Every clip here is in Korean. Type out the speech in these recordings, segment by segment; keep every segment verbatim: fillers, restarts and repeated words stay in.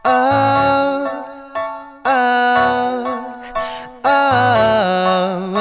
oh, oh, oh,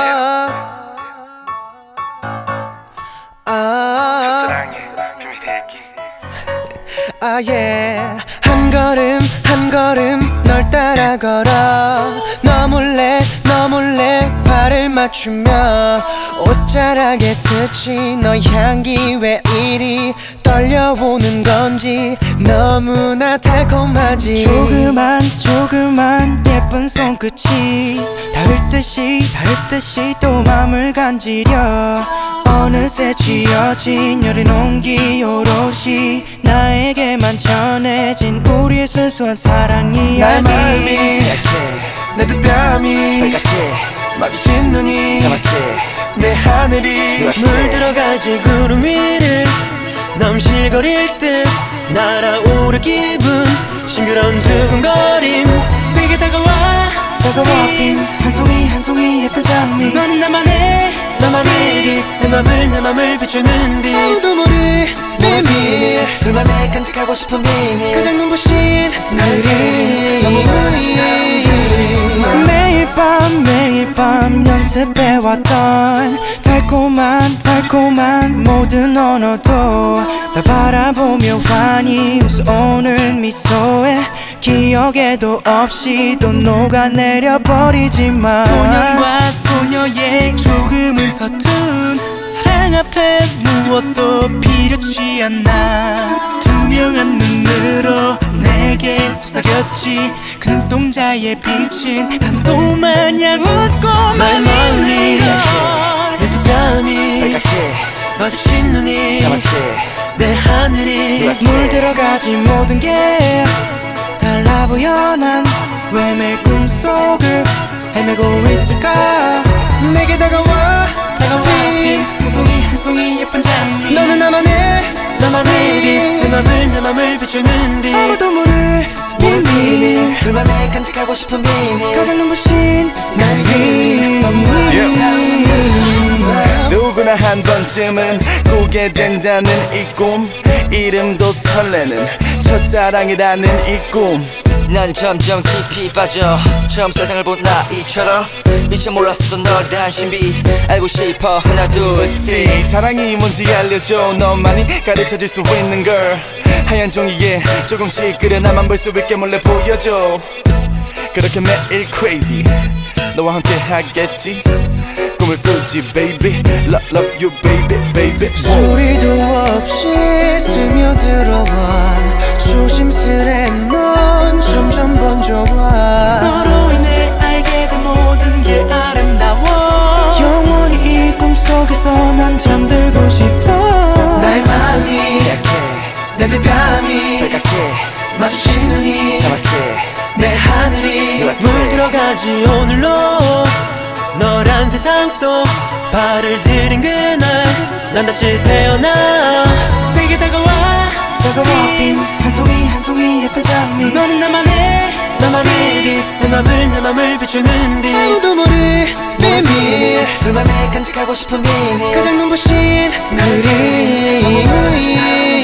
oh. 첫사랑의 비밀의 길. 아 yeah. 한 걸음 한 걸음 널 따라 걸어 너 몰래 너 몰래 발을 맞추며 옷자락에 스친 너 향기 왜 이리 떨려오는 건지 너무나 달콤하지. 조그만 조그만 예쁜 손끝이 닿을 듯이 닿을 듯이 또 맘을 간지려 어느새 지어진 여린 온기 오롯이 나에게만 전해진 우리의 순수한 사랑 이야기. 나의 마음이 내 두 뺨이 빨갛게 마주친 눈이 까맣게 내 하늘이 물들어가지 구름 위를 넘실거릴 듯 날아오를 기분 싱그러운 두근거림 내게 다가와 다가와 빈 한 송이 한 송이 예쁜 장미 너는 나만의 나만의 내 맘을 내 맘을 비추는 빛 아무도 모를 비밀 둘만의 간직하고 싶은 비밀 가장 눈부신 그림 너무 매일 밤 매일 밤 연습해왔던 달콤한 달콤한 모든 언어도 날 바라보며 환히 웃어오는 미소에 기억에도 없이 또 녹아내려 버리지만 소년과 소녀의 조금은 서툰 사랑 앞에 무엇도 필요치 않아 투명한 눈으로 내게 속삭였지 그 눈동자의 빛은 난또 마냥 웃고 나의 마음이 말리는 내 두 뺨이 빨갛게 마주친 눈이 까맣게 내 하늘이 물들어가지 모든 게 달라 보여 난 왜 매일 꿈속을 헤매고 있을까. 내게 다가와 다가와 빈 한 송이 한 송이 예쁜 장미 너는 나만의 나만의 빛 내 맘을 내 맘을 비추는 빛 아무도 모를 비밀 비밀 둘만의 간직하고 싶은 비밀 가장 눈부신 날 그린 누구나 한 번쯤은 꾸게 된다는 이 꿈 이름도 설레는 첫사랑이라는 이 꿈 난 점점 깊이 빠져 처음 세상을 본 나이처럼 미처 몰랐어 널 대한 신비 알고 싶어 하나 둘셋 사랑이 뭔지 알려줘 너만이 가르쳐줄 수 있는 걸 하얀 종이에 조금씩 그려 나만 볼 수 있게 몰래 보여줘 그렇게 매일 crazy 너와 함께 하겠지 꿈을 꾸지 baby love love you baby baby 소리도 없이 스며들어와 조심스레 넌 점점 번져와 너로 인해 알게 된 모든 게 아름다워 영원히 이 꿈속에서 난 잠들고 싶어. 나의 마음이 내 두 뺨이 빨갛게 마주친 눈이 까맣게 내 하늘이 물들어가지 오늘로 너란 세상 속 발을 들인 그날 난 다시 태어나 내게 다가와 다가와 빈 한 송이 한 송이 예쁜 장미 너는 나만의 나만의 빛내 맘을 내 맘을 비추는 빛 아무도 모를 비밀 둘만의 간직하고 싶은 비밀 가장 눈부신 그림